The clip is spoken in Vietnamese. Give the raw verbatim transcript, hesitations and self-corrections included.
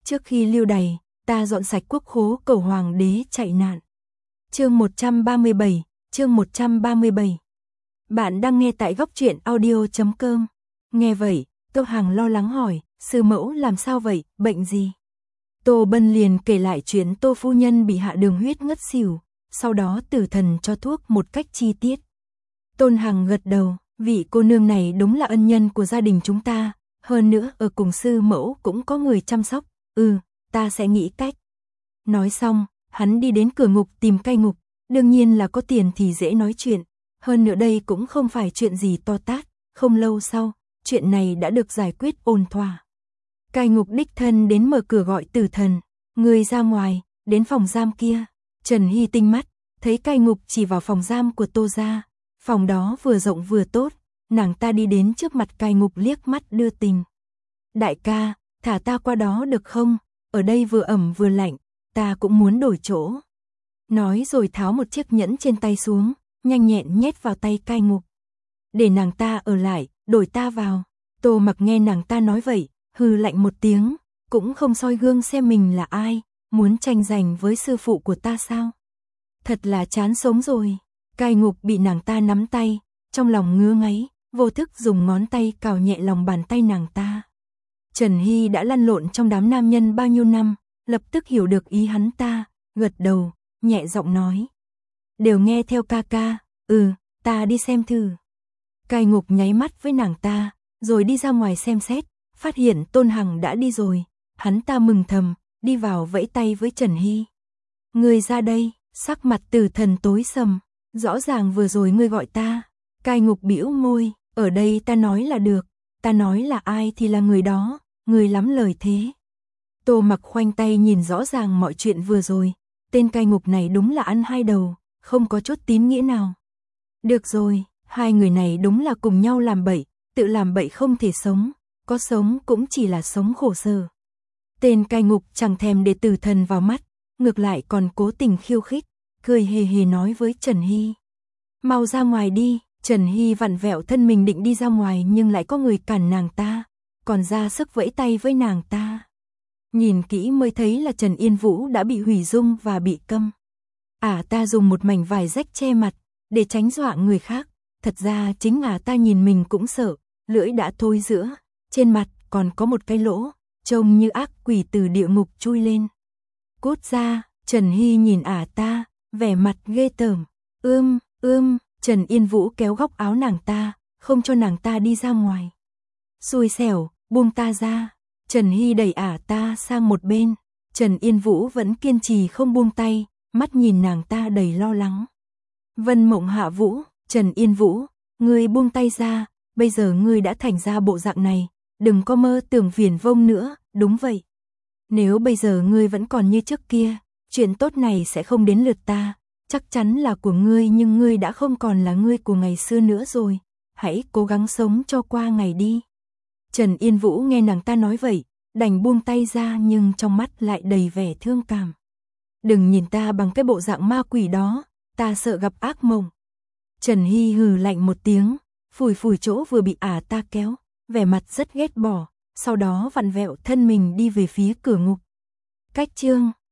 Trước khi lưu đày, ta dọn sạch quốc khố cầu hoàng đế chạy nạn. Chương một trăm ba mươi bảy, chương một trăm ba mươi bảy. Bạn đang nghe tại góc truyện audio chấm com. Nghe vậy, Tô Hằng lo lắng hỏi, sư mẫu làm sao vậy, bệnh gì? Tô Bân liền kể lại chuyện Tô phu nhân bị hạ đường huyết ngất xỉu, sau đó tử thần cho thuốc một cách chi tiết. Tôn Hằng gật đầu, vị cô nương này đúng là ân nhân của gia đình chúng ta, hơn nữa ở cùng sư mẫu cũng có người chăm sóc, ừ, ta sẽ nghĩ cách. Nói xong, hắn đi đến cửa ngục tìm cai ngục, đương nhiên là có tiền thì dễ nói chuyện, hơn nữa đây cũng không phải chuyện gì to tát, không lâu sau, chuyện này đã được giải quyết ổn thỏa. Cai ngục đích thân đến mở cửa gọi tử thần, người ra ngoài, đến phòng giam kia. Trần Hy tinh mắt, thấy cai ngục chỉ vào phòng giam của Tô gia, phòng đó vừa rộng vừa tốt, nàng ta đi đến trước mặt cai ngục liếc mắt đưa tình. Đại ca, thả ta qua đó được không, ở đây vừa ẩm vừa lạnh, ta cũng muốn đổi chỗ. Nói rồi tháo một chiếc nhẫn trên tay xuống, nhanh nhẹn nhét vào tay cai ngục. Để nàng ta ở lại, đổi ta vào. Tô Mặc nghe nàng ta nói vậy, hừ lạnh một tiếng, cũng không soi gương xem mình là ai, muốn tranh giành với sư phụ của ta sao? Thật là chán sống rồi. Cai ngục bị nàng ta nắm tay, trong lòng ngứa ngáy, vô thức dùng ngón tay cào nhẹ lòng bàn tay nàng ta. Trần Hy đã lăn lộn trong đám nam nhân bao nhiêu năm, lập tức hiểu được ý hắn ta, gật đầu, nhẹ giọng nói. Đều nghe theo ca ca, ừ, ta đi xem thử. Cai ngục nháy mắt với nàng ta, rồi đi ra ngoài xem xét, phát hiện Tôn Hằng đã đi rồi, hắn ta mừng thầm, đi vào vẫy tay với Trần Hy. Ngươi ra đây, sắc mặt tử thần tối sầm, rõ ràng vừa rồi ngươi gọi ta. Cai ngục bĩu môi, ở đây ta nói là được, ta nói là ai thì là người đó, ngươi lắm lời thế. Tô Mặc khoanh tay nhìn rõ ràng mọi chuyện vừa rồi, tên cai ngục này đúng là ăn hai đầu, không có chút tín nghĩa nào. Được rồi, hai người này đúng là cùng nhau làm bậy, tự làm bậy không thể sống, có sống cũng chỉ là sống khổ sở. Tên cai ngục chẳng thèm để tử thần vào mắt, ngược lại còn cố tình khiêu khích, cười hề hề nói với Trần Hy. Mau ra ngoài đi. Trần Hy vặn vẹo thân mình định đi ra ngoài nhưng lại có người cản nàng ta, còn ra sức vẫy tay với nàng ta. Nhìn kỹ mới thấy là Trần Yên Vũ đã bị hủy dung và bị câm. Ả ta dùng một mảnh vải rách che mặt, để tránh dọa người khác, thật ra chính ả ta nhìn mình cũng sợ, lưỡi đã thối giữa, trên mặt còn có một cái lỗ, trông như ác quỷ từ địa ngục chui lên. Cút ra, Trần Hy nhìn ả ta, vẻ mặt ghê tởm, ưm, ưm. Trần Yên Vũ kéo góc áo nàng ta, không cho nàng ta đi ra ngoài. Xui xẻo, buông ta ra. Trần Hy đẩy ả ta sang một bên. Trần Yên Vũ vẫn kiên trì không buông tay, mắt nhìn nàng ta đầy lo lắng. Vân Mộng Hạ Vũ, Trần Yên Vũ, ngươi buông tay ra, bây giờ ngươi đã thành ra bộ dạng này, đừng có mơ tưởng viển vông nữa, đúng vậy. Nếu bây giờ ngươi vẫn còn như trước kia, chuyện tốt này sẽ không đến lượt ta. Chắc chắn là của ngươi nhưng ngươi đã không còn là ngươi của ngày xưa nữa rồi, hãy cố gắng sống cho qua ngày đi. Trần Yên Vũ nghe nàng ta nói vậy, đành buông tay ra nhưng trong mắt lại đầy vẻ thương cảm. Đừng nhìn ta bằng cái bộ dạng ma quỷ đó, ta sợ gặp ác mộng. Trần Hy hừ lạnh một tiếng, phủi phủi chỗ vừa bị ả ta kéo, vẻ mặt rất ghét bỏ, sau đó vặn vẹo thân mình đi về phía cửa ngục. Cách chương